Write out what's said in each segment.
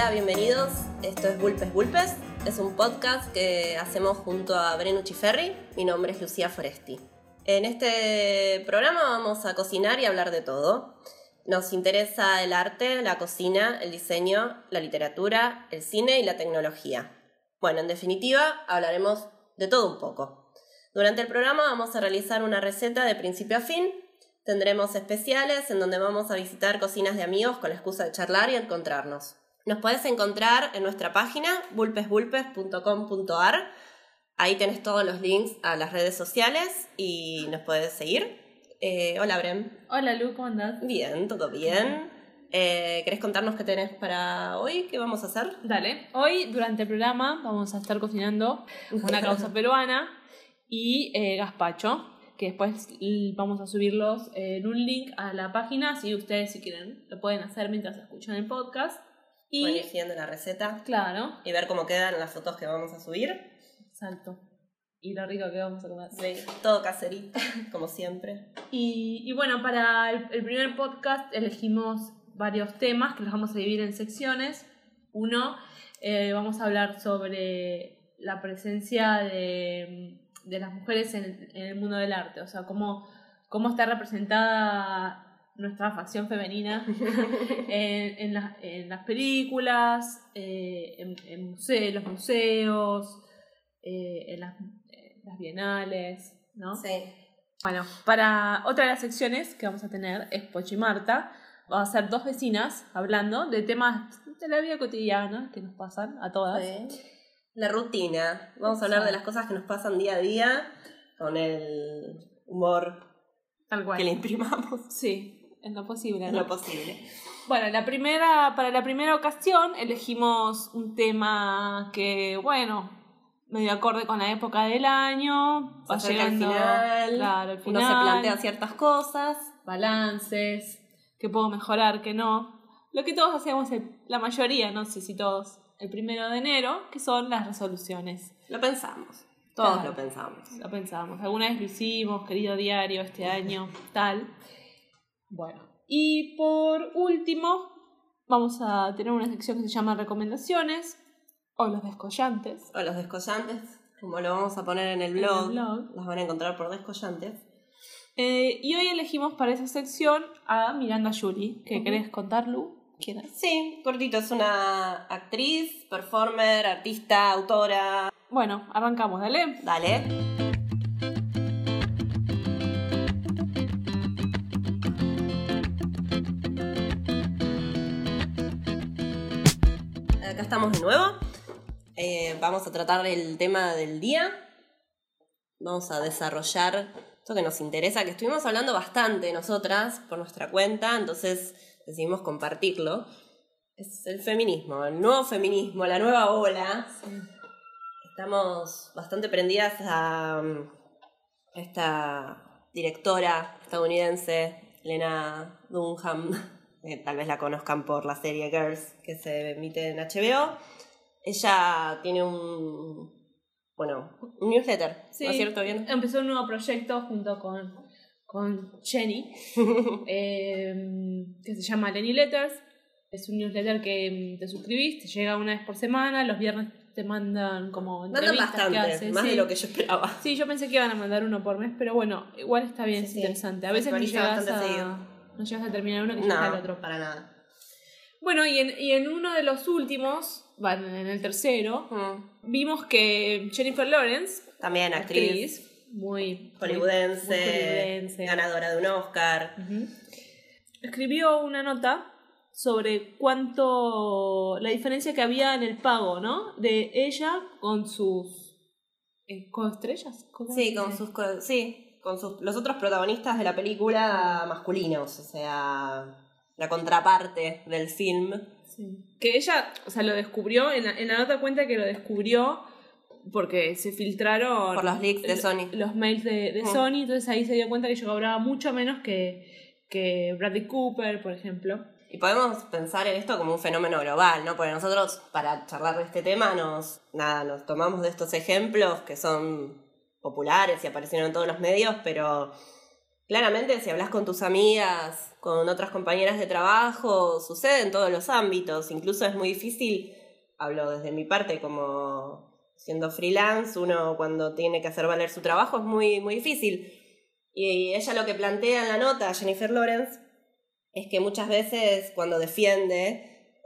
Hola, bienvenidos. Esto es Bulpes Bulpes. Es un podcast que hacemos junto a Brenu Ciferri. Mi nombre es Lucía Foresti. En este programa vamos a cocinar y hablar de todo. Nos interesa el arte, la cocina, el diseño, la literatura, el cine y la tecnología. Bueno, en definitiva, hablaremos de todo un poco. Durante el programa vamos a realizar una receta de principio a fin. Tendremos especiales en donde vamos a visitar cocinas de amigos con la excusa de charlar y encontrarnos. Nos podés encontrar en nuestra página bulpesbulpes.com.ar. Ahí tenés todos los links a las redes sociales y nos podés seguir. Hola, Brem. Hola, Lu, ¿cómo andás? Bien, todo bien. ¿Querés contarnos qué tenés para hoy? ¿Qué vamos a hacer? Dale. Hoy, durante el programa, vamos a estar cocinando una causa peruana y gazpacho, que después vamos a subirlos en un link a la página, si ustedes, si quieren, lo pueden hacer mientras escuchan el podcast. Y ir siguiendo la receta. Claro. Y ver cómo quedan las fotos que vamos a subir. Exacto. Y lo rico que vamos a comer. Sí, todo caserito, como siempre. Y bueno, para el primer podcast elegimos varios temas que los vamos a dividir en secciones. Uno, vamos a hablar sobre la presencia de las mujeres en el mundo del arte. O sea, cómo está representada nuestra facción femenina en las películas, en los museos, en las bienales, ¿no? Sí. Bueno, para otra de las secciones que vamos a tener es Pochi y Marta. Vamos a ser dos vecinas hablando de temas de la vida cotidiana que nos pasan a todas. Sí. La rutina. Vamos a hablar de las cosas que nos pasan día a día con el humor tal cual que le imprimamos. Sí. En lo posible, ¿no? En lo posible. Bueno, para la primera ocasión elegimos un tema que, bueno, medio acorde con la época del año. Va llegando al final. Claro, al final. Uno se plantea ciertas cosas. Balances. ¿Qué puedo mejorar? ¿Qué no? Lo que todos hacemos, la mayoría, no sé si todos, el 1 de enero, que son las resoluciones. Lo pensamos. Todos lo pensamos. Lo pensamos. Alguna vez lo hicimos, querido diario, este año, tal. Bueno, y por último vamos a tener una sección que se llama recomendaciones o los descollantes. O los descollantes, como lo vamos a poner en el blog. Los van a encontrar por descollantes. Y hoy elegimos para esa sección a Miranda Julie. ¿Qué querés contar, Lu? ¿Quién es? Sí, cortito, es una actriz, performer, artista, autora. Bueno, arrancamos, dale. Dale. Acá estamos de nuevo. Vamos a tratar el tema del día. Vamos a desarrollar esto que nos interesa, que estuvimos hablando bastante nosotras por nuestra cuenta, entonces decidimos compartirlo. Es el feminismo, el nuevo feminismo, la nueva ola. Sí. Estamos bastante prendidas a esta directora estadounidense, Lena Dunham. Tal vez la conozcan por la serie Girls que se emite en HBO. Ella tiene un newsletter, sí, ¿no es cierto? ¿Bien? Empezó un nuevo proyecto junto con Jenny que se llama Lenny Letters. Es un newsletter que te suscribís, te llega una vez por semana, los viernes te mandan como entrevistas. Mandan bastante, que hacen, más sí. de lo que yo esperaba. Sí, yo pensé que iban a mandar uno por mes, pero bueno, igual está bien, es interesante. A veces no llegas a terminar uno que ya está el otro. Para nada. Bueno, y en uno de los últimos, en el tercero, vimos que Jennifer Lawrence, también actriz muy hollywoodense, ganadora de un Oscar, escribió una nota sobre la diferencia que había en el pago, ¿no? De ella con sus coestrellas. Sí, con los otros protagonistas de la película masculinos, o sea, la contraparte del film. Sí. Que ella, o sea, lo descubrió, en la nota cuenta que lo descubrió porque se filtraron por los leaks de Sony. Los mails de Sony, entonces ahí se dio cuenta que ella cobraba mucho menos que Bradley Cooper, por ejemplo. Y podemos pensar en esto como un fenómeno global, ¿no? Porque nosotros, para charlar de este tema, nos tomamos de estos ejemplos que son populares y aparecieron en todos los medios, pero claramente si hablas con tus amigas, con otras compañeras de trabajo, sucede en todos los ámbitos. Incluso es muy difícil, hablo desde mi parte como siendo freelance, uno cuando tiene que hacer valer su trabajo es muy, muy difícil. Y ella lo que plantea en la nota, Jennifer Lawrence, es que muchas veces cuando defiende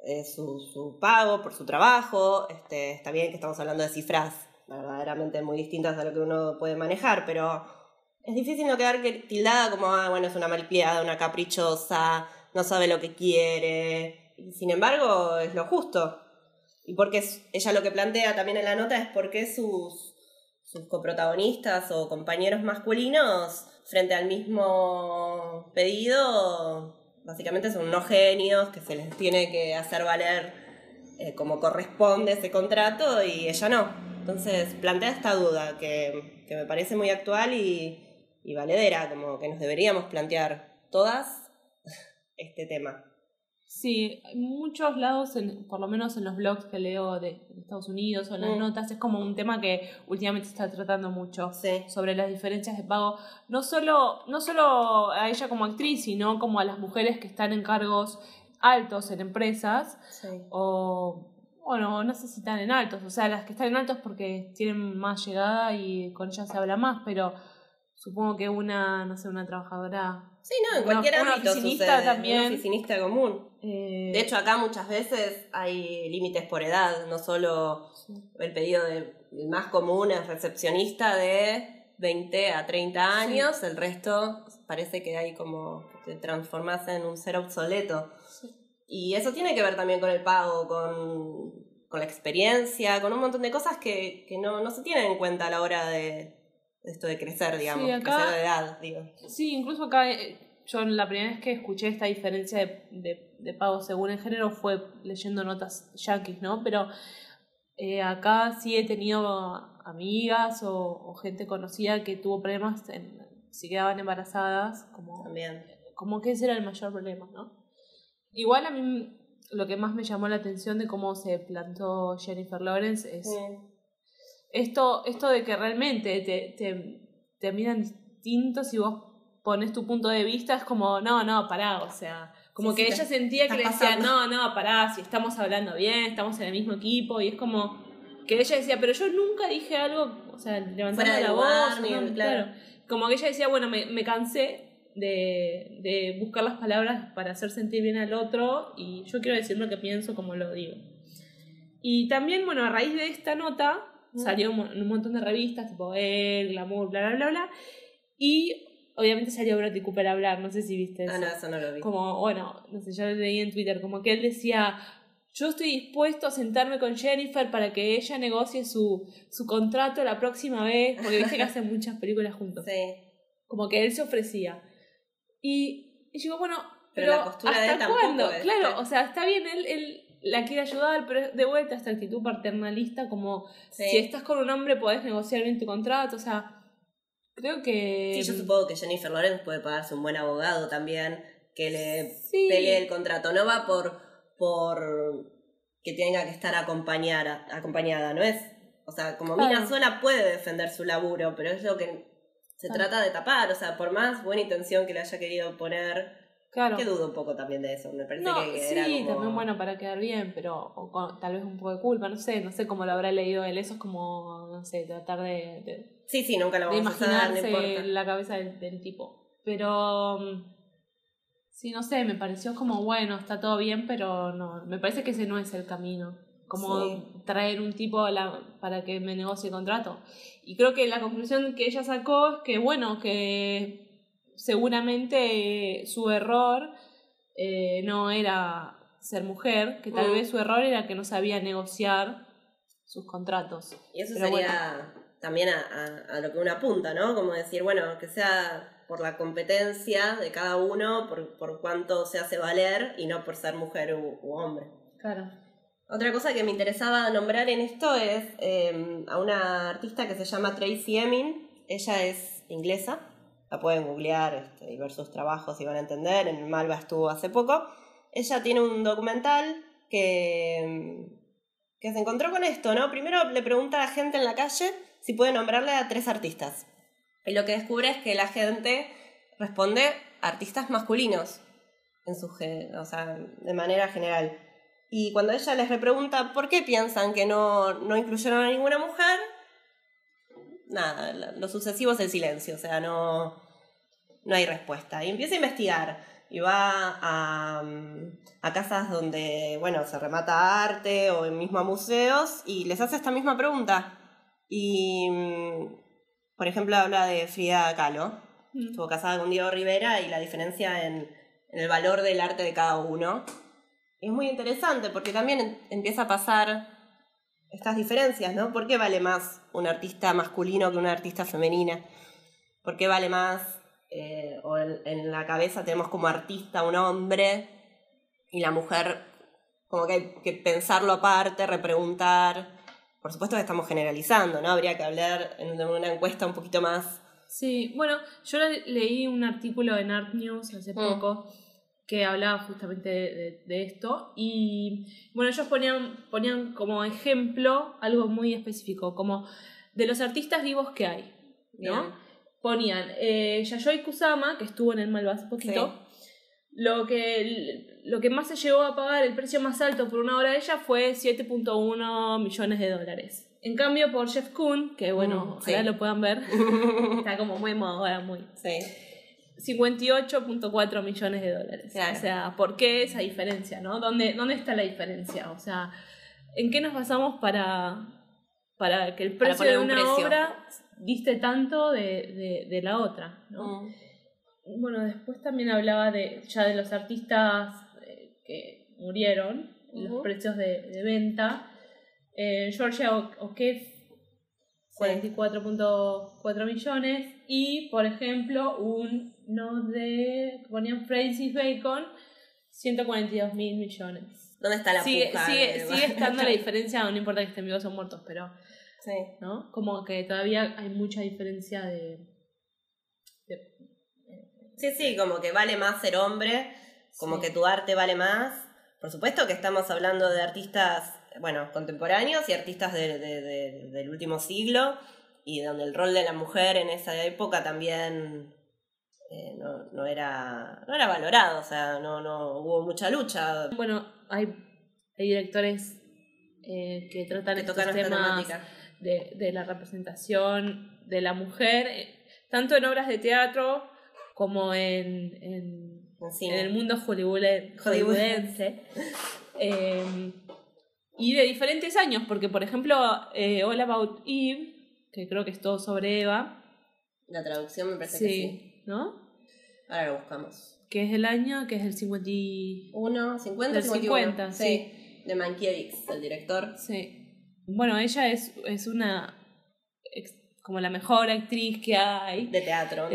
su pago por su trabajo, está bien que estamos hablando de cifras verdaderamente muy distintas a lo que uno puede manejar, pero es difícil no quedar tildada como, bueno, es una malcriada, una caprichosa, no sabe lo que quiere. Y sin embargo, es lo justo. Y porque ella lo que plantea también en la nota es por qué sus coprotagonistas o compañeros masculinos, frente al mismo pedido, básicamente son unos genios que se les tiene que hacer valer como corresponde ese contrato y ella no. Entonces plantea esta duda que me parece muy actual y valedera, como que nos deberíamos plantear todas este tema. Sí, en muchos lados, por lo menos en los blogs que leo de Estados Unidos o en las notas, es como un tema que últimamente se está tratando mucho, sí, sobre las diferencias de pago, no solo a ella como actriz, sino como a las mujeres que están en cargos altos en empresas, sí. o bueno, no sé si están en altos, o sea, las que están en altos porque tienen más llegada y con ellas se habla más, pero supongo que una trabajadora... Sí, no, en cualquier ámbito oficinista sucede, también. un oficinista común. De hecho, acá muchas veces hay límites por edad, no solo el pedido el más común es recepcionista de 20 a 30 años, el resto parece que hay como que te transformas en un ser obsoleto. Sí. Y eso tiene que ver también con el pago, con la experiencia, con un montón de cosas que no se tienen en cuenta a la hora de esto de crecer, digamos, sí, acá, crecer de edad, digo. Sí, incluso acá yo la primera vez que escuché esta diferencia de pago según el género fue leyendo notas yanquis, ¿no? Pero acá sí he tenido amigas o gente conocida que tuvo problemas si quedaban embarazadas, como que ese era el mayor problema, ¿no? Igual a mí lo que más me llamó la atención de cómo se plantó Jennifer Lawrence es esto de que realmente te miran distinto si vos pones tu punto de vista, es como, no, pará, o sea, como que ella sentía que le decía, no, pará, si estamos hablando bien, estamos en el mismo equipo, y es como que ella decía, pero yo nunca dije algo, o sea, levantando la voz, claro, como que ella decía, bueno, me cansé de buscar las palabras para hacer sentir bien al otro, y yo quiero decir lo que pienso como lo digo. Y también, bueno, a raíz de esta nota salió en un montón de revistas, tipo Elle, Glamour, bla, bla, bla, bla, y obviamente salió Bradley Cooper a hablar, no sé si viste eso. No, eso no lo vi. Como, bueno, no sé, yo lo leí en Twitter, como que él decía, yo estoy dispuesto a sentarme con Jennifer para que ella negocie su contrato la próxima vez, porque viste que hacen muchas películas juntos. Sí. Como que él se ofrecía. Y digo, bueno, pero la postura de él tampoco ¿cuándo? es, claro, o sea, está bien, él la quiere ayudar, pero de vuelta esta actitud paternalista, como si estás con un hombre podés negociar bien tu contrato, o sea, creo que... Sí, yo supongo que Jennifer Lawrence puede pagarse un buen abogado también que le pelee el contrato. No va por que tenga que estar acompañada, ¿no es? O sea, como mina sola puede defender su laburo, pero es lo que se trata de tapar. O sea, por más buena intención que le haya querido poner... Claro. Que dudo un poco también de eso, me parece que era como... también bueno para quedar bien, pero tal vez un poco de culpa, no sé cómo lo habrá leído él, eso es como, no sé, tratar de sí, nunca lo vamos a saber, no importa. La cabeza del tipo, pero sí, no sé, me pareció como, bueno, está todo bien, pero no, me parece que ese no es el camino, como traer un tipo para que me negocie contrato, y creo que la conclusión que ella sacó es que, bueno, que seguramente su error no era ser mujer, que tal vez su error era que no sabía negociar sus contratos. Y eso sería también a lo que uno apunta, ¿no? Como decir, bueno, que sea por la competencia de cada uno, por cuánto se hace valer y no por ser mujer u hombre. Claro. Otra cosa que me interesaba nombrar en esto es a una artista que se llama Tracey Emin. Ella es inglesa. La pueden googlear y ver sus trabajos y van a entender. En el Malva estuvo hace poco. Ella tiene un documental que se encontró con esto, ¿no? Primero le pregunta a la gente en la calle si puede nombrarle a 3 artistas. Y lo que descubre es que la gente responde artistas masculinos, o sea, de manera general. Y cuando ella les repregunta por qué piensan que no incluyeron a ninguna mujer, nada, lo sucesivo es el silencio, o sea, no hay respuesta. Y empieza a investigar y va a casas donde, bueno, se remata arte o mismo a museos y les hace esta misma pregunta. Y, por ejemplo, habla de Frida Kahlo. Estuvo casada con Diego Rivera y la diferencia en el valor del arte de cada uno. Es muy interesante porque también empieza a pasar estas diferencias, ¿no? ¿Por qué vale más un artista masculino que una artista femenina? ¿Por qué vale más, o en la cabeza tenemos como artista un hombre y la mujer como que hay que pensarlo aparte, repreguntar? Por supuesto que estamos generalizando, ¿no? Habría que hablar en una encuesta un poquito más. Sí, bueno, yo leí un artículo en Art News hace poco que hablaba justamente de esto y bueno, ellos ponían como ejemplo algo muy específico, como de los artistas vivos que hay, ¿no? Bien. Ponían Yayoi Kusama, que estuvo en el Malva hace poquito. Sí. Lo que más se llegó a pagar, el precio más alto por una obra de ella fue $7.1 millones. En cambio, por Jeff Koons, que bueno, ojalá lo puedan ver, está como muy moda ahora, muy. Sí. $58.4 millones. Claro. O sea, ¿por qué esa diferencia, no? ¿Dónde está la diferencia? O sea, ¿en qué nos basamos para que el precio de una obra diste tanto de la otra, ¿no? Bueno, después también hablaba de los artistas que murieron, los precios de venta. Georgia O'Keeffe, 44.4 millones. Y, por ejemplo, ponían Francis Bacon, 142.000 millones. ¿Dónde está la puja? Sigue estando la diferencia, no importa que estén vivos o muertos, pero sí, ¿no? Como que todavía hay mucha diferencia de Sí, como que vale más ser hombre, como que tu arte vale más. Por supuesto que estamos hablando de artistas, bueno, contemporáneos y artistas del último siglo, y donde el rol de la mujer en esa época también no era valorado, o sea, no hubo mucha lucha. Bueno, hay directores que tratan estos temas de la representación de la mujer, tanto en obras de teatro como en el mundo hollywoodense. Y de diferentes años, porque por ejemplo All About Eve, que creo que es todo sobre Eva. La traducción me parece que sí. ¿No? Ahora lo buscamos. ¿Qué es el año? Que es el 51. 50, sí. De Mankiewicz, el director. Sí. Bueno, ella es una como la mejor actriz que hay. De teatro.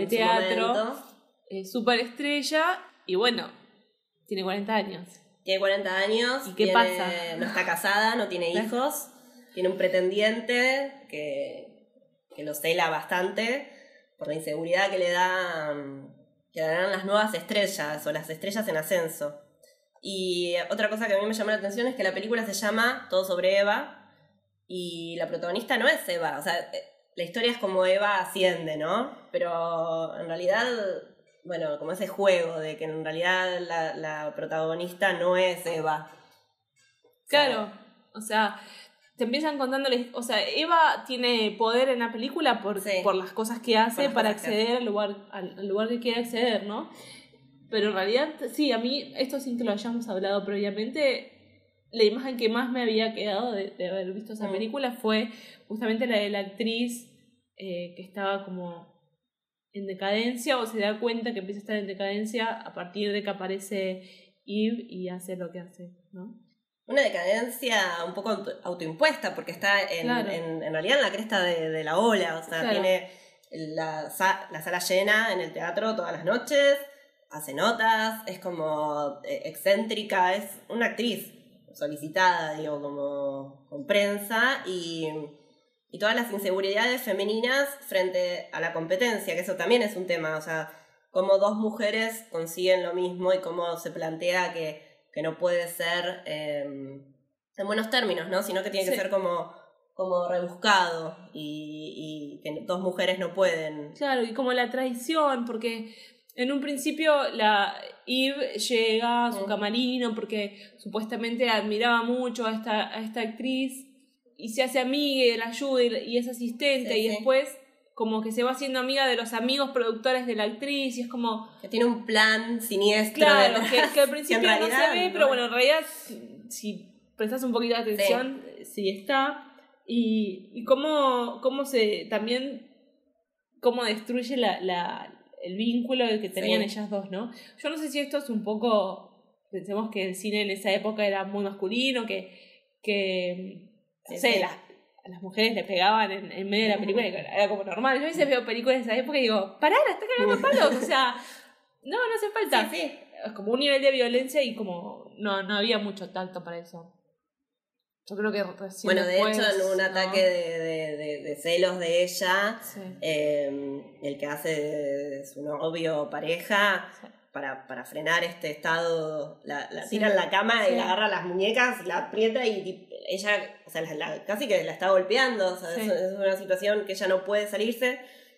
Súper estrella. Y bueno, tiene 40 años. Tiene 40 años. ¿Y qué pasa? No está casada, no tiene hijos. Tiene un pretendiente que lo cela bastante por la inseguridad que le dan las nuevas estrellas o las estrellas en ascenso. Y otra cosa que a mí me llamó la atención es que la película se llama Todo sobre Eva y la protagonista no es Eva. O sea, la historia es como Eva asciende, ¿no? Pero en realidad, bueno, como ese juego de que en realidad la protagonista no es Eva. Claro, o sea, te empiezan contándoles, o sea, Eva tiene poder en la película por las cosas que hace para acceder al lugar que quiere acceder, ¿no? Pero en realidad, sí, a mí, esto sin que lo hayamos hablado previamente, la imagen que más me había quedado de haber visto esa película fue justamente la de la actriz que estaba como en decadencia, o se da cuenta que empieza a estar en decadencia a partir de que aparece Eve y hace lo que hace, ¿no? Una decadencia un poco autoimpuesta, porque está en realidad en la cresta de la ola, o sea, tiene la sala llena en el teatro todas las noches, hace notas, es como excéntrica, es una actriz solicitada, digo, como con prensa, y todas las inseguridades femeninas frente a la competencia, que eso también es un tema, o sea, cómo dos mujeres consiguen lo mismo y cómo se plantea que no puede ser en buenos términos, ¿no? Sino que tiene que ser como rebuscado y que dos mujeres no pueden. Claro, y como la traición, porque en un principio Eve llega a su camarino porque supuestamente admiraba mucho a esta actriz y se hace amiga y la ayuda y es asistente, y después como que se va haciendo amiga de los amigos productores de la actriz, y es como... que tiene un plan siniestro. Claro, que al principio no se ve, pero bueno, en realidad si prestas un poquito de atención, sí está. Y cómo se también... cómo destruye el vínculo que tenían ellas dos, ¿no? Yo no sé si esto es un poco... Pensemos que el cine en esa época era muy masculino, que no sé, a las mujeres le pegaban en medio de la película, y era como normal. Yo a veces veo películas de esa época y digo, pará, la está cagando a palos, o sea, no hace falta. Sí. Es como un nivel de violencia y como no había mucho tacto para eso. Yo creo que recién bueno, después, de hecho, en un ataque de celos de ella, el que hace de su novio o pareja, para frenar este estado, la tira en la cama y la agarra las muñecas, la aprieta y ella, o sea, casi que la está golpeando, o sea, es una situación que ella no puede salirse,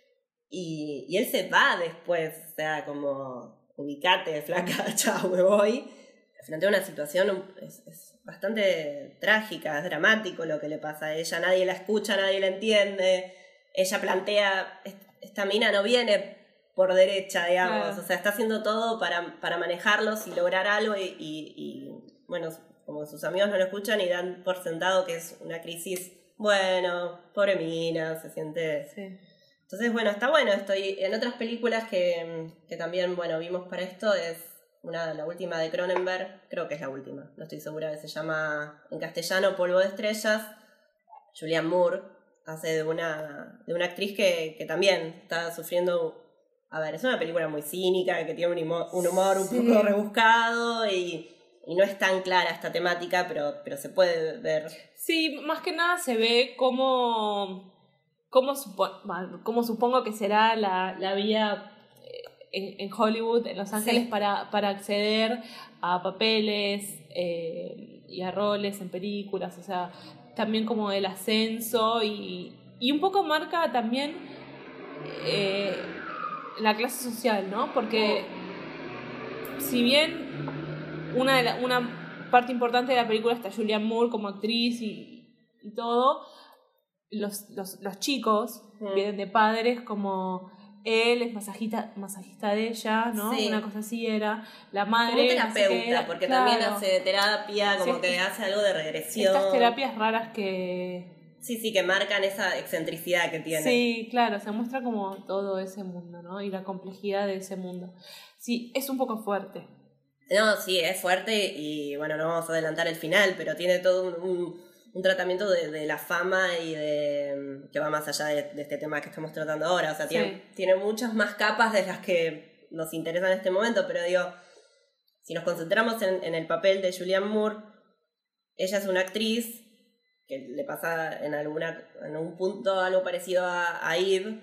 y él se va después, o sea, como, ubicate, flaca, chao, me voy. Frente a una situación es bastante trágica, es dramático lo que le pasa a ella, nadie la escucha, nadie la entiende, ella plantea, esta mina no viene por derecha, digamos, o sea, está haciendo todo para manejarlos y lograr algo, y bueno, como sus amigos no lo escuchan y dan por sentado que es una crisis, bueno, pobre mina, se siente... Sí. Entonces, bueno, está bueno esto, y en otras películas que también, bueno, vimos para esto, es la última de Cronenberg, creo que es la última, no estoy segura, que se llama en castellano Polvo de Estrellas. Julianne Moore hace de una actriz que también está sufriendo. A ver, es una película muy cínica, que tiene un humor un poco rebuscado y no es tan clara esta temática, pero se puede ver. Sí, más que nada se ve cómo supongo que será la vía en Hollywood, en Los Ángeles, para acceder a papeles y a roles en películas, o sea, también como el ascenso y un poco marca también la clase social, ¿no? Porque si bien una parte importante de la película está Julianne Moore como actriz y todo, los chicos vienen de padres como él es masajista de ella, ¿no? Sí. Una cosa así era. La madre... Como terapeuta, porque también hace terapia, como que hace algo de regresión. Estas terapias raras que... Sí, que marcan esa excentricidad que tiene. Sí, claro, se muestra como todo ese mundo, ¿no? Y la complejidad de ese mundo. Sí, es un poco fuerte. No, sí, es fuerte y bueno, no vamos a adelantar el final, pero tiene todo un tratamiento de la fama y que va más allá de este tema que estamos tratando ahora. O sea, tiene muchas más capas de las que nos interesan en este momento, pero digo, si nos concentramos en el papel de Julianne Moore, ella es una actriz que le pasa en un punto algo parecido a Eve,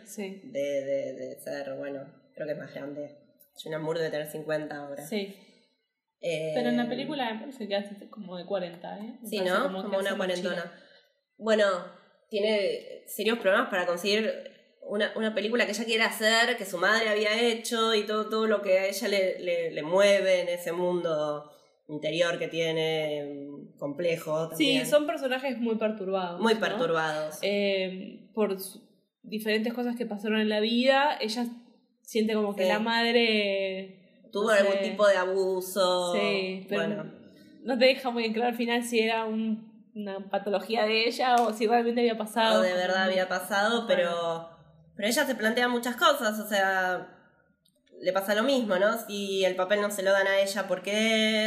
de ser, bueno, creo que es más grande. Julianne Moore debe tener 50 ahora. Sí. Pero en la película me parece que hace como de 40, ¿eh? Sí, ¿no? Como una cuarentona. Bueno, tiene serios problemas para conseguir una película que ella quiere hacer, que su madre había hecho, y todo lo que a ella le mueve en ese mundo interior que tiene, complejo también. Sí, son personajes muy perturbados. Muy ¿no? perturbados. Por diferentes cosas que pasaron en la vida, ella siente como que la madre... Tuvo algún tipo de abuso. Sí, pero bueno, no te deja muy en claro al final si era una patología de ella o si realmente había pasado. O de verdad había pasado, pero ella se plantea muchas cosas, o sea, le pasa lo mismo, ¿no? Si el papel no se lo dan a ella, ¿por qué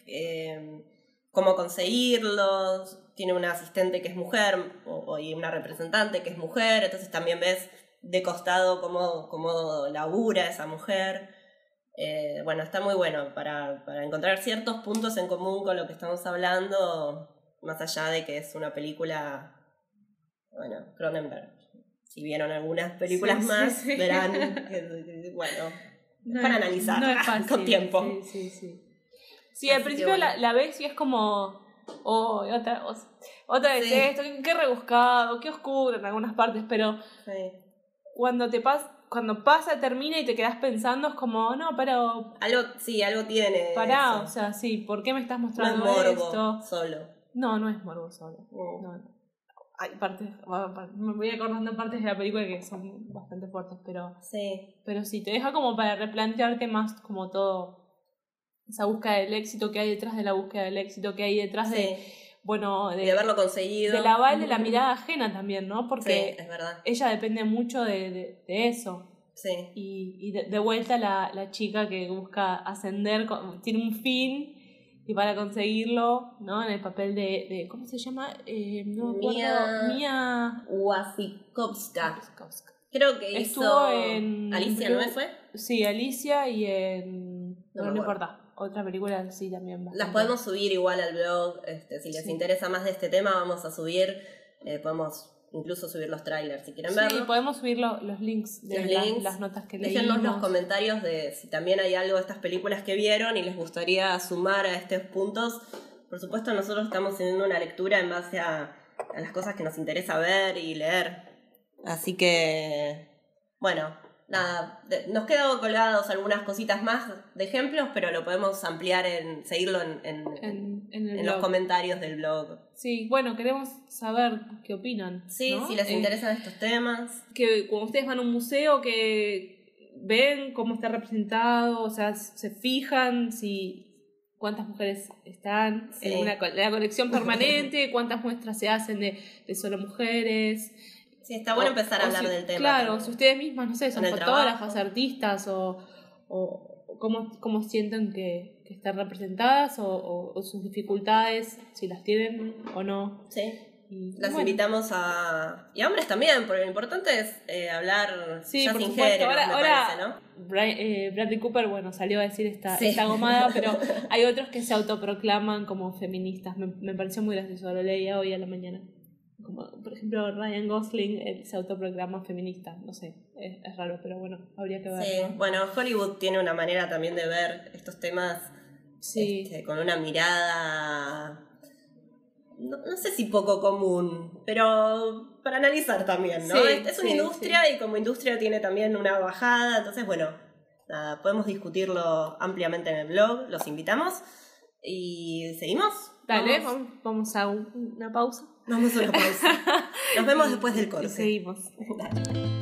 es? ¿Cómo conseguirlo? Tiene una asistente que es mujer y una representante que es mujer, entonces también ves de costado cómo labura esa mujer. Bueno, está muy bueno para encontrar ciertos puntos en común con lo que estamos hablando, más allá de que es una película, bueno, Cronenberg. Si vieron algunas películas más, verán que, bueno, para analizar no es fácil, con tiempo. Sí, al principio la ves y es como, otra vez esto, qué rebuscado, qué oscuro en algunas partes, pero cuando te cuando pasa, termina y te quedás pensando, es como, no, pero... Algo tiene. Pará, eso. o sea, sí, ¿por qué me estás No es mostrando morbo esto? solo. No es morbo solo. No. Hay partes, me voy acordando partes de la película que son bastante fuertes, pero sí, te deja como para replantearte más como todo esa búsqueda del éxito que hay detrás de la búsqueda del éxito que hay detrás de haberlo conseguido, del aval de la mirada ajena también, ¿no? Porque es verdad. ella depende mucho de eso. Sí. Y de vuelta la chica que busca ascender tiene un fin. Y para conseguirlo, ¿no? En el papel de ¿cómo se llama? No me acuerdo. Mia Wasikowska. Creo que estuvo en Alicia, ¿no fue? Sí, Alicia y en no importa. Otra película sí también bastante. Las podemos subir igual al blog. Si les interesa más de este tema, vamos a subir. Podemos incluso subir los trailers si quieren verlo. Sí, podemos subir los links de las notas que leímos. Déjennos los comentarios de si también hay algo de estas películas que vieron y les gustaría sumar a estos puntos. Por supuesto, nosotros estamos haciendo una lectura en base a las cosas que nos interesa ver y leer. Así que, bueno, nada, nos quedan colgados algunas cositas más de ejemplos, pero lo podemos ampliar seguirlo en los comentarios del blog. Sí, bueno, queremos saber qué opinan. Sí, ¿no? Si les interesan estos temas. Que cuando ustedes van a un museo, que ven cómo está representado, o sea, se fijan cuántas mujeres están en la colección permanente, cuántas muestras se hacen de solo mujeres. Sí, está bueno empezar a hablar del tema. Claro, también. si ustedes mismas, no sé, son fotógrafas, artistas o cómo sienten que están representadas o sus dificultades, si las tienen o no. Sí. Las invitamos y a hombres también, porque lo importante es hablar ya sin género, me parece, ¿no? Bradley Cooper, bueno, salió a decir esta gomada, pero hay otros que se autoproclaman como feministas. Me pareció muy gracioso, lo leía hoy a la mañana. Como, por ejemplo, Ryan Gosling, él se autoproclama feminista. No sé, es raro, pero bueno, habría que ver. Sí, bueno, Hollywood tiene una manera también de ver estos temas con una mirada... No sé si poco común, pero para analizar también, ¿no? Es una industria y como industria tiene también una bajada, entonces bueno, nada, podemos discutirlo ampliamente en el blog, los invitamos y seguimos. Dale, vamos a una pausa. Vamos a una pausa. Nos vemos después del corte. Y seguimos. Dale.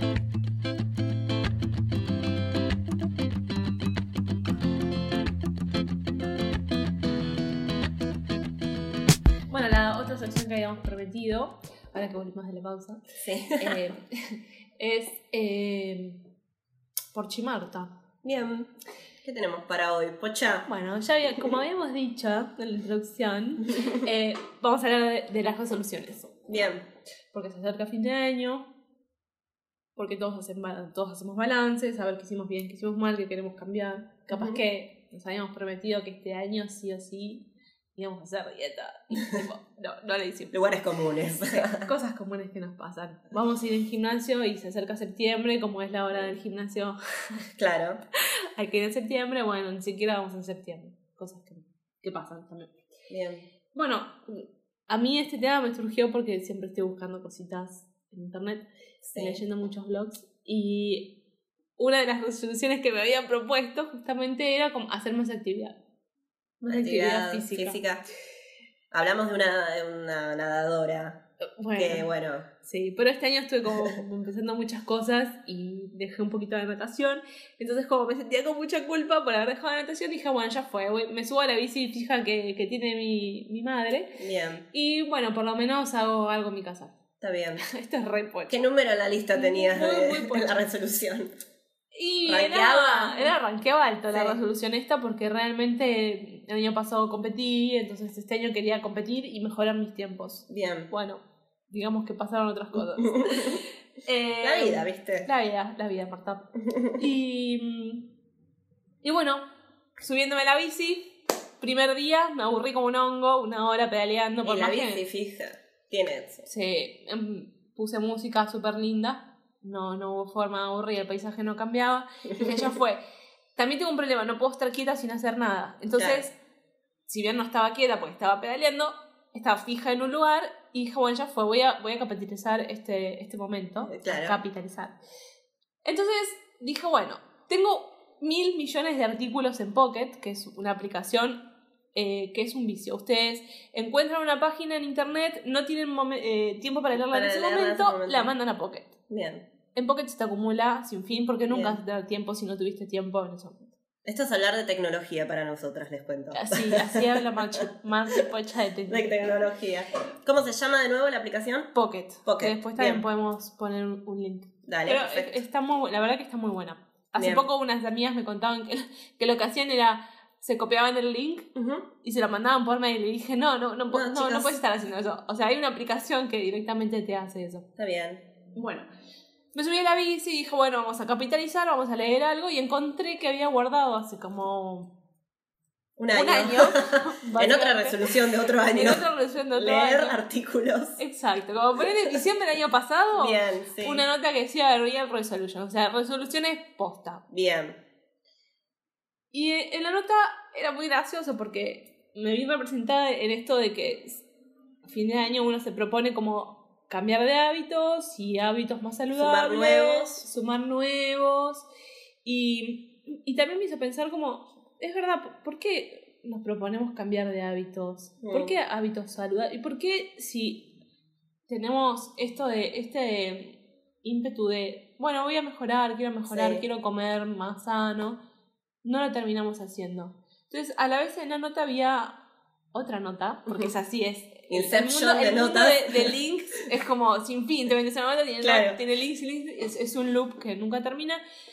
Bueno, la otra sección que habíamos prometido, ahora que volvimos de la pausa, es Porchimarta. Bien. ¿Qué tenemos para hoy, Pocha? Bueno, como habíamos dicho en la introducción, vamos a hablar de las resoluciones. Bien. Porque se acerca fin de año, porque todos hacemos balances, a ver qué hicimos bien, qué hicimos mal, qué queremos cambiar. Capaz que nos habíamos prometido que este año sí o sí íbamos a hacer dieta. Y no la hicimos. Lugares comunes. Sí, cosas comunes que nos pasan. Vamos a ir al gimnasio y se acerca septiembre, como es la hora del gimnasio. Claro. Hay que ir en septiembre, bueno, ni siquiera vamos en septiembre. Cosas que pasan también. Bien. Bueno, a mí este tema me surgió porque siempre estoy buscando cositas en internet, leyendo muchos blogs, y una de las resoluciones que me habían propuesto justamente era como hacer más actividad. Más actividad física. Hablamos de una nadadora. Bueno. Sí, pero este año estuve como empezando muchas cosas y dejé un poquito de natación. Entonces como me sentía con mucha culpa por haber dejado la natación, dije, bueno, ya fue, me subo a la bici fija que tiene mi madre. Bien. Y bueno, por lo menos hago algo en mi casa. Está bien. Esto es re pocho. ¿Qué número en la lista tenías de la resolución? Y ranqueaba alto la resolución esta, porque realmente el año pasado competí, entonces este año quería competir y mejorar mis tiempos. Bien. Bueno, digamos que pasaron otras cosas. La vida, ¿viste? La vida, Marta. Y bueno, subiéndome a la bici, primer día me aburrí como un hongo, 1 hora pedaleando. Por la bici, fija, tiene eso. Sí, puse música súper linda. No hubo forma de aburrir, el paisaje no cambiaba. Y dije, ya fue. También tengo un problema, no puedo estar quieta sin hacer nada. Entonces, si bien no estaba quieta porque estaba pedaleando, estaba fija en un lugar y dije, bueno, ya fue, voy a capitalizar este momento. Claro. Capitalizar. Entonces dije, bueno, tengo 1.000 millones de artículos en Pocket, que es una aplicación que es un vicio. Ustedes encuentran una página en internet, no tienen tiempo para leerla en ese momento, la mandan a Pocket. Bien. En Pocket se te acumula sin fin porque nunca vas a tener tiempo si no tuviste tiempo en ese momento. Esto es hablar de tecnología para nosotras, les cuento. Así habla Marcha Pocha de tecnología. ¿Cómo se llama de nuevo la aplicación? Pocket. Que después también Bien. podemos poner un link. Dale, pero perfecto. la verdad que está muy buena. Hace Bien. poco unas amigas me contaban que lo que hacían era se copiaban el link y se lo mandaban por mail y dije no puedes estar haciendo eso. O sea, hay una aplicación que directamente te hace eso. Está bien. Bueno, me subí a la bici y dije, bueno, vamos a capitalizar, vamos a leer algo, y encontré que había guardado hace como un año. En otra resolución de otro año. En otra resolución de otro leer año. Artículos. Exacto, como poner en diciembre del año pasado. Bien, sí. Una nota que decía Real Resolution, o sea, resoluciones posta. Bien. Y en la nota era muy gracioso porque me vi representada en esto de que a fin de año uno se propone como cambiar de hábitos y hábitos más saludables, sumar nuevos y también me hizo pensar como, es verdad, ¿por qué nos proponemos cambiar de hábitos? ¿Por qué hábitos saludables? ¿Y por qué si tenemos este ímpetu de, bueno, voy a mejorar, quiero comer más sano, no lo terminamos haciendo? Entonces, a la vez en la nota había otra nota, porque es así, es Inception el mundo notas. de links es como sin fin, te vendes una nota, tiene links y links, es un loop que nunca termina.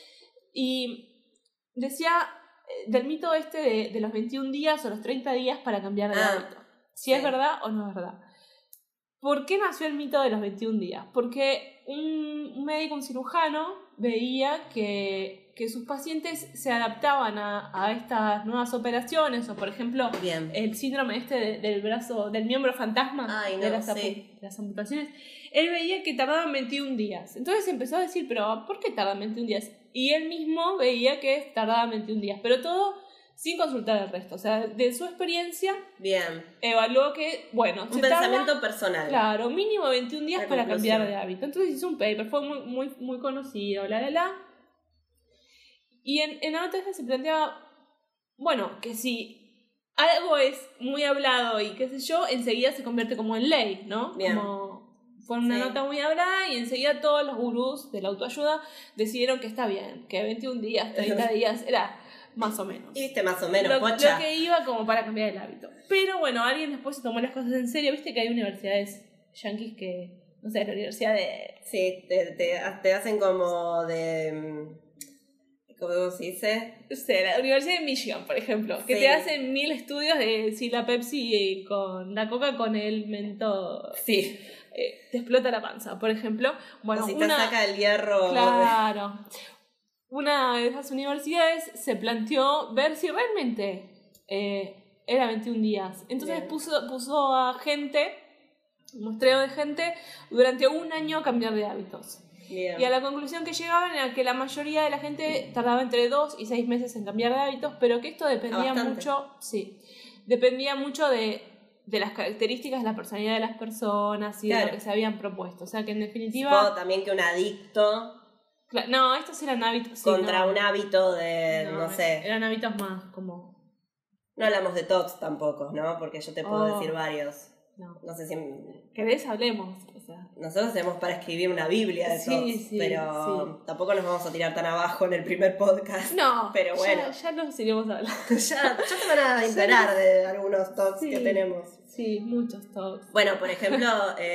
Y decía del mito de los 21 días o los 30 días para cambiar de hábito. Si es verdad o no es verdad. ¿Por qué nació el mito de los 21 días? Porque un médico, un cirujano, veía que sus pacientes se adaptaban a estas nuevas operaciones, o por ejemplo, el síndrome del brazo, del miembro fantasma, de las amputaciones. Él veía que tardaban 21 días. Entonces empezó a decir, pero ¿por qué tardan 21 días? Y él mismo veía que tardaban 21 días, pero todo sin consultar el resto. O sea, de su experiencia, evaluó que, bueno, un pensamiento personal. Claro, mínimo 21 días para cambiar de hábito. Entonces hizo un paper, fue muy conocido, Y en la nota se planteaba, bueno, que si algo es muy hablado y qué sé yo, enseguida se convierte como en ley, ¿no? Bien. Como fue una nota muy hablada y enseguida todos los gurús de la autoayuda decidieron que está bien, que 21 días, 30 días era más o menos. Y viste, más o menos, Pocha. Lo que iba como para cambiar el hábito. Pero bueno, alguien después se tomó las cosas en serio. Viste que hay universidades yanquis que, no sé, la universidad de... Sí, te hacen como de... ¿Cómo se dice? No sé, la Universidad de Michigan, por ejemplo, que te hacen 1000 estudios de si la Pepsi con la Coca con el mentol te explota la panza, por ejemplo. Bueno, o si te saca el hierro. Claro. Una de esas universidades se planteó ver si realmente era 21 días. Entonces puso a gente, un muestreo de gente, durante un año a cambiar de hábitos. Bien. Y a la conclusión que llegaban era que la mayoría de la gente tardaba entre 2 y 6 meses en cambiar de hábitos, pero que esto dependía mucho de las características de la personalidad de las personas y de lo que se habían propuesto. O sea que en definitiva... Supongo también que un adicto... No, estos eran hábitos... contra un hábito de, no sé... Eran hábitos más como... No hablamos de TOCs tampoco, ¿no? Porque yo te puedo decir varios. No sé si... ¿Querés? Hablemos. O sea. Nosotros tenemos para escribir una biblia de TOCs, pero tampoco nos vamos a tirar tan abajo en el primer podcast. No, pero bueno. Ya nos iremos a hablar. ya te van a enterar de algunos TOCs que tenemos. Sí, muchos TOCs. Bueno, por ejemplo,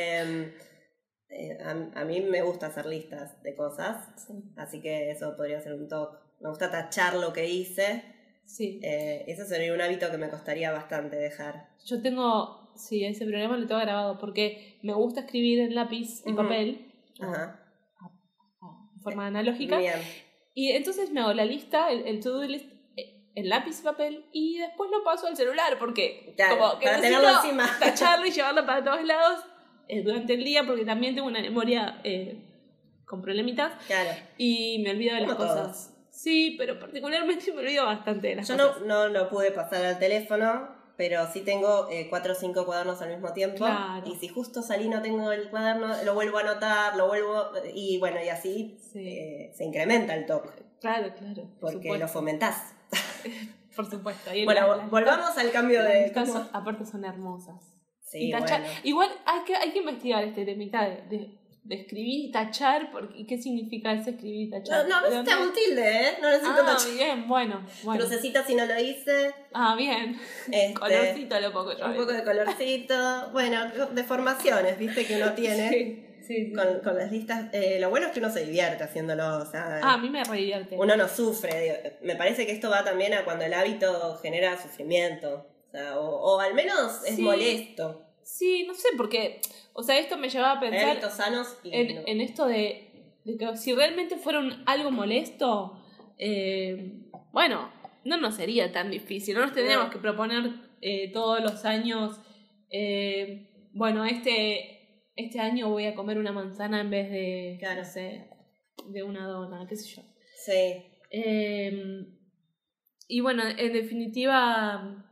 a mí me gusta hacer listas de cosas, así que eso podría ser un TOC. Me gusta tachar lo que hice. Sí. Eso sería un hábito que me costaría bastante dejar. Yo tengo... Sí, ese programa lo tengo grabado porque me gusta escribir en lápiz, en papel, en forma analógica. Bien. Y entonces me hago la lista, el to-do list, en lápiz y papel, y después lo paso al celular porque como que para tenerlo encima, tacharlo y llevarlo para todos lados durante el día, porque también tengo una memoria con problemitas. Claro. Y me olvido de las cosas. Sí, pero particularmente me olvido bastante de las cosas. Yo no lo pude pasar al teléfono, pero sí tengo 4 o 5 cuadernos al mismo tiempo. Claro. Y si justo salí no tengo el cuaderno, lo vuelvo a anotar, y bueno, y así se incrementa el TOC. Claro. Porque lo fomentás. Por supuesto. Bueno, volvamos al cambio de... Estas aparte son hermosas. Sí, y tachar, bueno. Igual hay que investigar este temita de escribir y tachar, ¿y qué significa ese escribir y tachar? No necesita un tilde, no necesito tachar. Bien, bueno. Crucecita si no lo hice. Bien. Colorcito lo pongo yo. Un poco de colorcito. Bueno, deformaciones, viste, que uno tiene. Sí. Con las listas. Lo bueno es que uno se divierte haciéndolo. O sea, a mí me re divierte. Uno no sufre. Me parece que esto va también a cuando el hábito genera sufrimiento. O sea, o al menos es molesto. Sí, no sé, porque, o sea, esto me llevaba a pensar hábitos sanos en esto de que si realmente fuera algo molesto, bueno, no nos sería tan difícil, no nos tendríamos que proponer todos los años, bueno, este año voy a comer una manzana en vez de, no sé, de una dona, qué sé yo. Sí. Y bueno, en definitiva,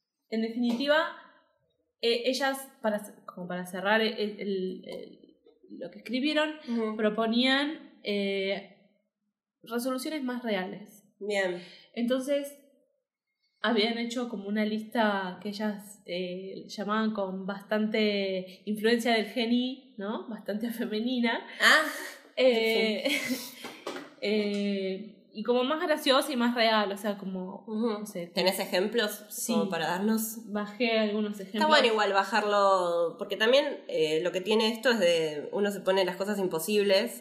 ellas, para cerrar lo que escribieron, proponían resoluciones más reales. Bien. Entonces, habían hecho como una lista que ellas llamaban con bastante influencia del geni, ¿no? Bastante femenina. Y como más graciosa y más real, o sea, como... no sé, ¿tenés ejemplos como para darnos? Bajé algunos ejemplos. Está bueno igual bajarlo, porque también lo que tiene esto es de... Uno se pone las cosas imposibles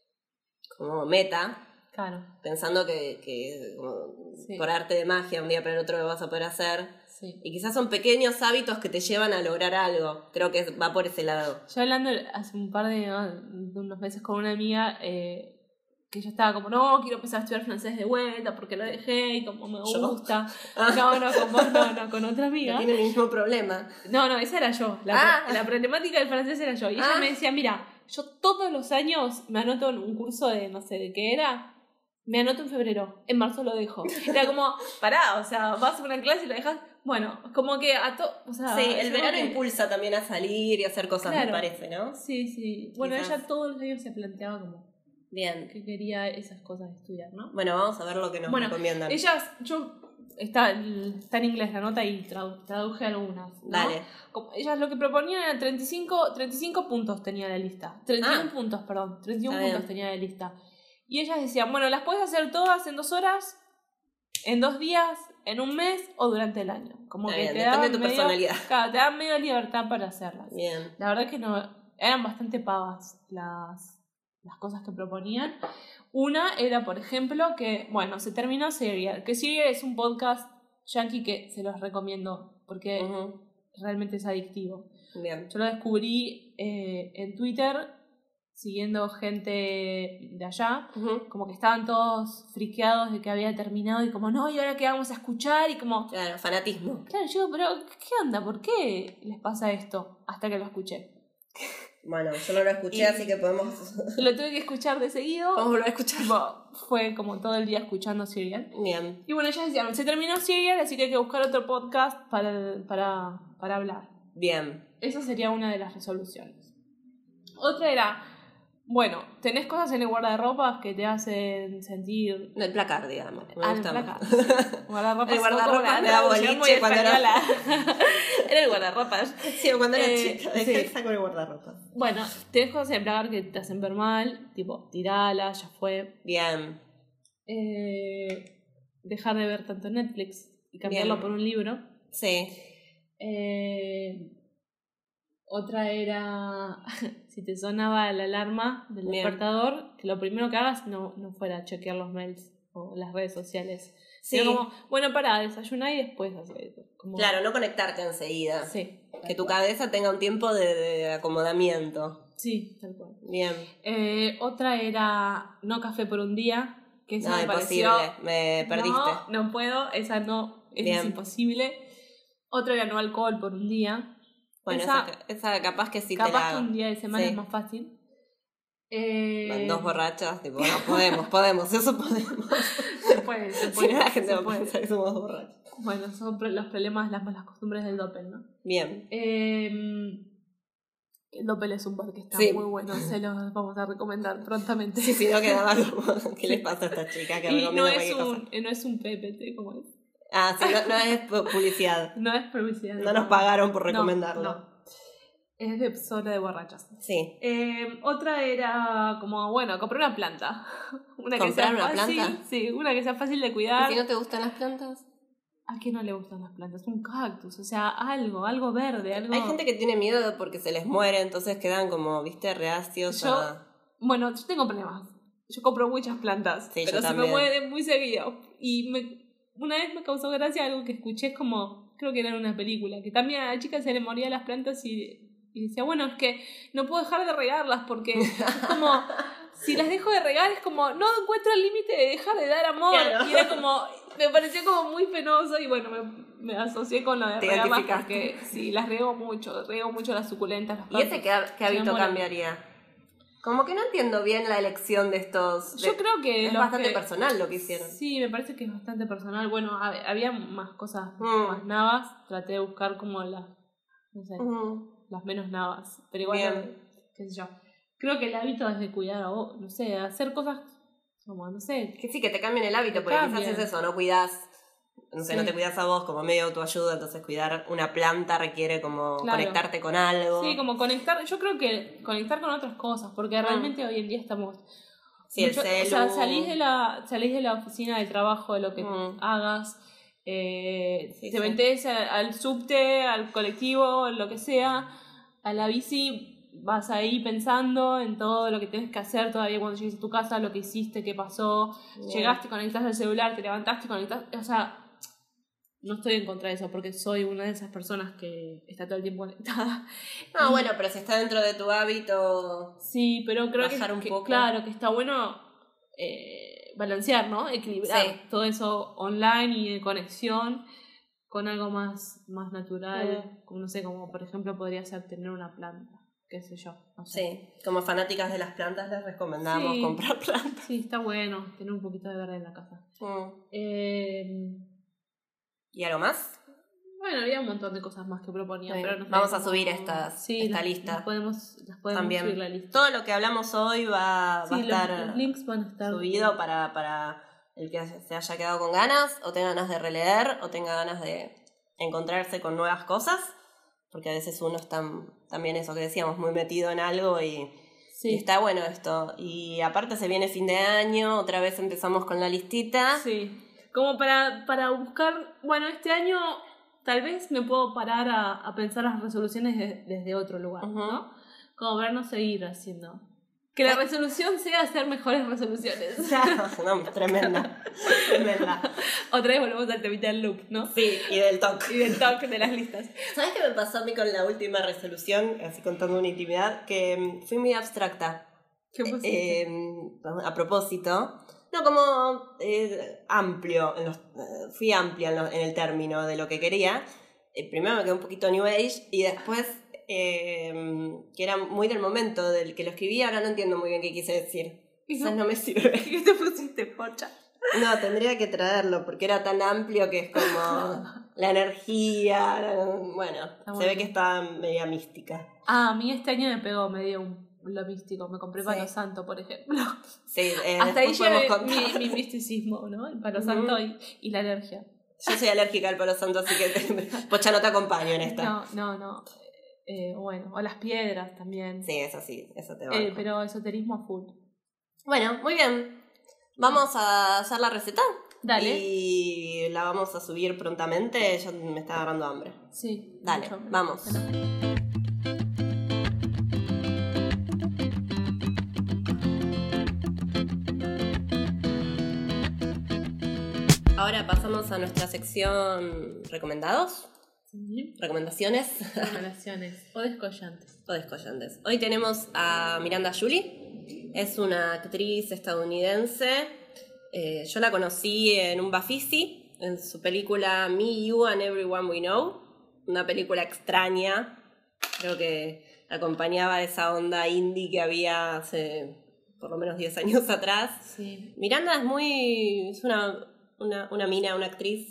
como meta. Claro. Pensando que como por arte de magia un día para el otro lo vas a poder hacer. Sí. Y quizás son pequeños hábitos que te llevan a lograr algo. Creo que va por ese lado. Yo hablando hace un par de unos meses con una amiga... que yo estaba como, no, quiero empezar a estudiar francés de vuelta porque lo dejé y como me gusta. No, con vos no, con otra amiga. Que tiene el mismo problema. No, esa era yo. La problemática del francés era yo. Y ella me decía, mira, yo todos los años me anoto en un curso de no sé de qué era. Me anoto en febrero. En marzo lo dejo. Era como, pará, o sea, vas a una clase y lo dejas. Bueno, como que o sea, sí, el verano impulsa también a salir y a hacer cosas, claro, me parece, ¿no? Sí. Bueno, quizás. Ella todos los años se planteaba como... Bien. Que quería esas cosas de estudiar, ¿no? Bueno, vamos a ver lo que nos recomiendan. Está en inglés la nota y traduje algunas, ¿no? Dale. Ellas lo que proponían eran 35 puntos tenía la lista. 31 puntos, perdón. 31 puntos tenía la lista. Y ellas decían, bueno, las puedes hacer todas en 2 horas, en 2 días, en un mes o durante el año. Como que te depende de tu personalidad. Claro, te dan medio libertad para hacerlas. Bien. La verdad que no, eran bastante pavas las cosas que proponían. Una era, por ejemplo, que, bueno, se terminó Serial. Que Serial es un podcast yankee que se los recomiendo porque realmente es adictivo. Bien. Yo lo descubrí en Twitter siguiendo gente de allá. Como que estaban todos friqueados de que había terminado y como, no, ¿y ahora qué vamos a escuchar? Y como... Claro, fanatismo. Claro, yo, pero ¿qué onda? ¿Por qué les pasa esto? Hasta que lo escuché. Bueno, yo no lo escuché, así que podemos... Lo tuve que escuchar de seguido. Vamos a volver a escuchar. Fue como todo el día escuchando Serial. Bien. Y bueno, ya decían, se terminó Serial, así que hay que buscar otro podcast para hablar. Bien. Esa sería una de las resoluciones. Otra era, bueno, tenés cosas en el guardarropas que te hacen sentir... El placar, digamos. Me gusta el placar. Guardarropas. El guardarropas me da boliche cuando era... Era el guardarropas. Sí, cuando era chica. Dejé de sacar el guardarropas. Bueno, tenés cosas en el placar que te hacen ver mal. Tipo, tiralas, ya fue. Bien. Dejar de ver tanto Netflix y cambiarlo por un libro. Sí. Otra era, si te sonaba la alarma del despertador, que lo primero que hagas no fuera chequear los mails o las redes sociales. Sí. Sino como, bueno, pará, desayuná y después hacer eso. Como... Claro, no conectarte enseguida. Sí. Que tu cabeza tenga un tiempo de acomodamiento. Sí, tal cual. Bien. Otra era no café por un día, que esa me imposible, pareció... me perdiste. No puedo, esa es imposible. Otra era no alcohol por un día. Bueno, esa capaz que sí te la... Capaz que un día de semana es más fácil. Van 2 borrachas, tipo, no, podemos, eso podemos. Se puede. Si no, la gente va a pensar que somos borrachos. Bueno, son los problemas, las malas costumbres del Doppel, ¿no? Bien. El Doppel es un bar que está muy bueno, se los vamos a recomendar prontamente. Sí, si no quedaba como, ¿qué le pasa a esta chica que recomienda cualquier cosa? No es un PPT, ¿cómo es? Ah, sí, no es publicidad. No es publicidad. No nos pagaron por recomendarlo. No. Es de zona de borrachas. Sí. Otra era como, bueno, comprar una planta. ¿Comprar una planta? Sí, una que sea fácil de cuidar. ¿Y si no te gustan las plantas? ¿A quién no le gustan las plantas? Un cactus, o sea, algo verde, algo... Hay gente que tiene miedo porque se les muere, entonces quedan como, viste, reacios Bueno, yo tengo problemas. Yo compro muchas plantas, sí, pero se me mueren muy seguido. Y una vez me causó gracia algo que escuché, es como, creo que era en una película, que también a la chica se le morían las plantas y decía, bueno, es que no puedo dejar de regarlas porque es como... Si las dejo de regar es como, no encuentro el límite de dejar de dar amor. Claro. Y era como, me pareció como muy penoso y bueno, me asocié con lo de regarlas porque sí, las riego mucho las suculentas. Las plantas. ¿Y ese qué hábito cambiaría? Como que no entiendo bien la elección de estos... Yo creo que... Es bastante personal lo que hicieron. Sí, me parece que es bastante personal. Bueno, había más cosas más navas. Traté de buscar como las, no sé, las menos navas. Pero igual, qué sé yo. Creo que el hábito es de cuidar a vos, no sé, hacer cosas como, no sé. Que sí, que te cambien el hábito, porque quizás es eso, no cuidás, no sé, no te cuidás a vos como medio de autoayuda, entonces cuidar una planta requiere como conectarte con algo. Sí, como conectar, yo creo que conectar con otras cosas, porque realmente hoy en día estamos... Sí, mucho, o sea, salís de la oficina de trabajo, de lo que hagas, te metés al subte, al colectivo, lo que sea, a la bici... Vas ahí pensando en todo lo que tienes que hacer todavía cuando llegues a tu casa, lo que hiciste, qué pasó, llegaste, conectaste el celular, te levantaste, conectaste, o sea, no estoy en contra de eso porque soy una de esas personas que está todo el tiempo conectada. No, bueno, pero si está dentro de tu hábito, sí, pero creo bajar un poco. Claro, que está bueno balancear, ¿no? Equilibrar todo eso online y de conexión con algo más natural, como no sé, como por ejemplo podría ser tener una planta. Qué sé yo, no sé. Sí, como fanáticas de las plantas les recomendamos comprar plantas. Sí, está bueno tener un poquito de verde en la casa. ¿Y algo más? Bueno, había un montón de cosas más que proponía, pero no sé. Vamos a subir esta lista. Las podemos también subir la lista. Todo lo que hablamos hoy va a estar, los links van a estar subido para el que se haya quedado con ganas, o tenga ganas de releer, o tenga ganas de encontrarse con nuevas cosas. Porque a veces uno está también eso que decíamos, muy metido en algo y está bueno esto. Y aparte se viene fin de año, otra vez empezamos con la listita. Sí, como para buscar, bueno, este año tal vez me puedo parar a pensar las resoluciones desde otro lugar, ¿no? Como para no seguir haciendo... Que la resolución sea hacer mejores resoluciones. No, tremenda. Otra vez volvemos al temita del loop, ¿no? Sí, y del talk. De las listas. ¿Sabes qué me pasó a mí con la última resolución? Así contando una intimidad, que fui muy abstracta. ¿Qué pusiste? A propósito. No, como amplio. Fui amplia en el término de lo que quería. Primero me quedé un poquito New Age y después... que era muy del momento del que lo escribí, ahora no entiendo muy bien qué quise decir. Quizás no me sirve. ¿Qué te pusiste, pocha? No, tendría que traerlo porque era tan amplio que es como la energía. Bueno, se ve que está media mística. A mí este año me pegó medio lo místico. Me compré Palo Santo, por ejemplo. Sí, hasta ahí llevé mi misticismo, ¿no? El Palo Santo y la alergia. Yo soy alérgica al Palo Santo, así que pocha, no te acompaño en esta. No. Bueno, o las piedras también. Sí, eso te va. Pero esoterismo a full. Bueno, muy bien. Vamos a hacer la receta. Dale. Y la vamos a subir prontamente. Ya me está agarrando hambre. Sí. Dale, vamos. Ahora pasamos a nuestra sección recomendados. ¿Recomendaciones? O descollantes. Hoy tenemos a Miranda Julie. Es una actriz estadounidense. Yo la conocí en un Bafisi, en su película Me, You and Everyone We Know. Una película extraña. Creo que acompañaba esa onda indie que había hace por lo menos 10 años atrás. Sí. Miranda es una mina, una actriz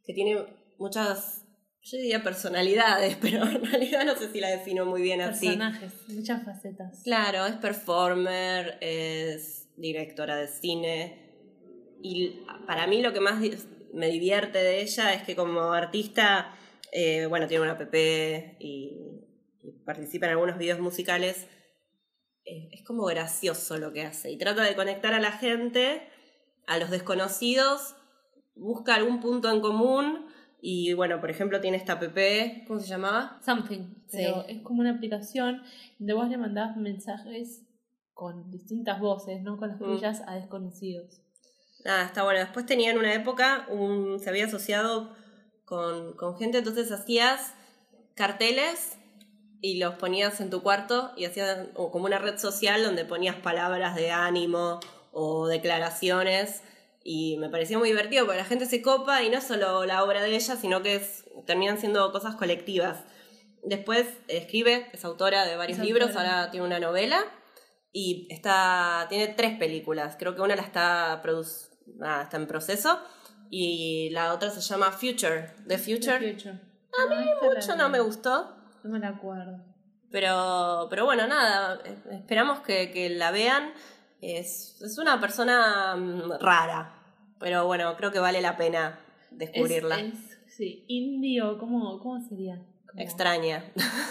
que tiene muchas, yo diría personalidades, pero en realidad no sé si la defino muy bien así. Personajes, muchas facetas. Claro, es performer, es directora de cine, y para mí lo que más me divierte de ella es que como artista, tiene una app y participa en algunos videos musicales. Es como gracioso lo que hace y trata de conectar a la gente, a los desconocidos, busca algún punto en común y por ejemplo tiene esta app, ¿cómo se llamaba? Something, pero Sí. es como una aplicación donde vos le mandás mensajes con distintas voces, no con las tuyas, a desconocidos. Nada, está bueno. Después tenía en una época, se había asociado con gente, entonces hacías carteles y los ponías en tu cuarto y hacías como una red social donde ponías palabras de ánimo o declaraciones y me parecía muy divertido porque la gente se copa y no es solo la obra de ella, sino que terminan siendo cosas colectivas. Después escribe, es autora de varios libros, ahora tiene una novela y tiene 3 películas, creo que una está en proceso y la otra se llama Future, The Future. A mí mucho no me gustó. No me la acuerdo. Pero bueno, nada, esperamos que la vean. Es una persona rara, pero bueno, creo que vale la pena descubrirla. Sí, indie o ¿cómo sería? Extraña.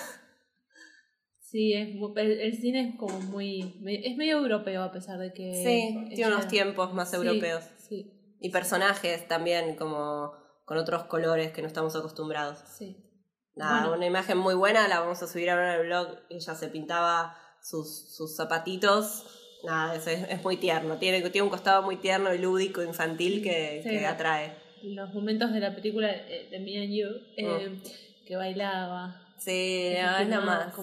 Sí, el cine es como es medio europeo a pesar de que... Sí, tiene unos tiempos más europeos. Sí. Y personajes también como con otros colores que no estamos acostumbrados. Sí. Nada, una imagen muy buena, la vamos a subir ahora en el blog. Ella se pintaba sus zapatitos. Nada, es muy tierno. Tiene un costado muy tierno y lúdico, infantil que atrae. Los momentos de la película de Me and You, que bailaba. Sí, es la más.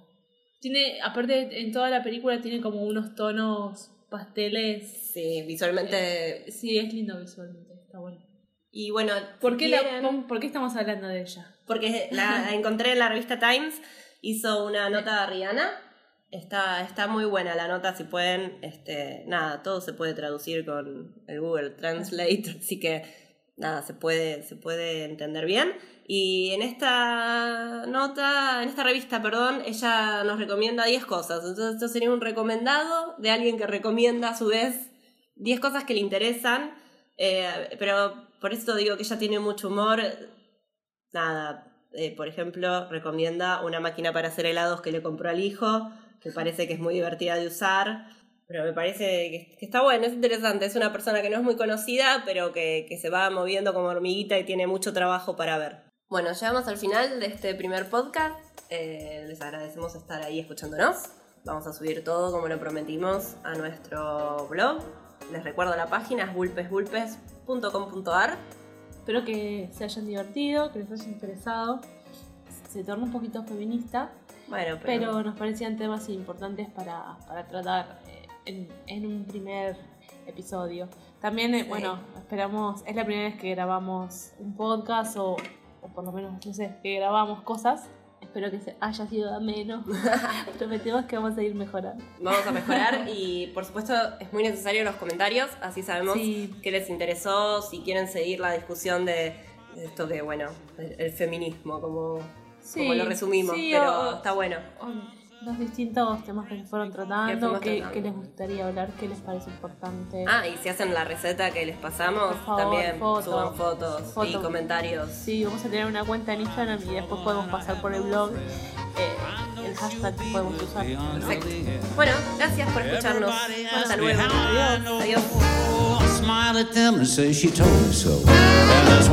Aparte en toda la película tiene como unos tonos pasteles. Sí, visualmente. Sí, es lindo visualmente, está bueno. Y bueno, ¿Por qué estamos hablando de ella? Porque la encontré en la revista Times, hizo una nota a Rihanna. Está muy buena la nota, si pueden, todo se puede traducir con el Google Translate, así que nada, se puede entender bien. Y en esta revista, ella nos recomienda 10 cosas. Entonces esto sería un recomendado de alguien que recomienda a su vez 10 cosas que le interesan, pero por eso digo que ella tiene mucho humor. Nada, por ejemplo, recomienda una máquina para hacer helados que le compró al hijo, que parece que es muy divertida de usar, pero me parece que está bueno, es interesante. Es una persona que no es muy conocida, pero que se va moviendo como hormiguita y tiene mucho trabajo para ver. Bueno, llegamos al final de este primer podcast. Les agradecemos estar ahí escuchándonos. Vamos a subir todo, como lo prometimos, a nuestro blog. Les recuerdo la página, es vulpesvulpes.com.ar. Espero que se hayan divertido, que les haya interesado. Se torna un poquito feminista, pero nos parecían temas importantes para tratar en un primer episodio. También, esperamos, es la primera vez que grabamos un podcast o por lo menos, no sé, que grabamos cosas. Espero que haya sido ameno. Prometemos que vamos a ir mejorando. Vamos a mejorar y, por supuesto, es muy necesario los comentarios. Así sabemos qué les interesó, si quieren seguir la discusión de esto que, el feminismo, como lo resumimos. Pero está bueno. Los distintos temas que se fueron tratando, que les gustaría hablar, qué les parece importante. Y si hacen la receta que les pasamos, por favor, también suban fotos y comentarios. Sí, vamos a tener una cuenta en Instagram y después podemos pasar por el blog. El hashtag que podemos usar. Perfecto. Bueno, gracias por escucharnos. Hasta luego. Adiós. Smile at them and say she told me so. And that's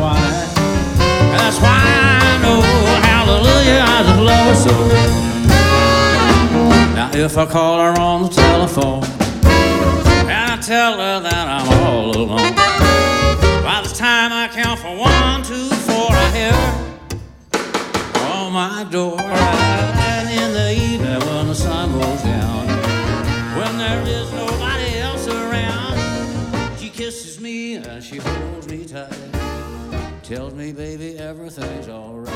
why I know, hallelujah, I just love her so. Now if I call her on the telephone and I tell her that I'm all alone, by the time I count from 1, 2, 4, I hear her on my door. And in the evening when the sun goes down, when there is nobody else around, she kisses me and she holds me tight, tells me, baby, everything's alright.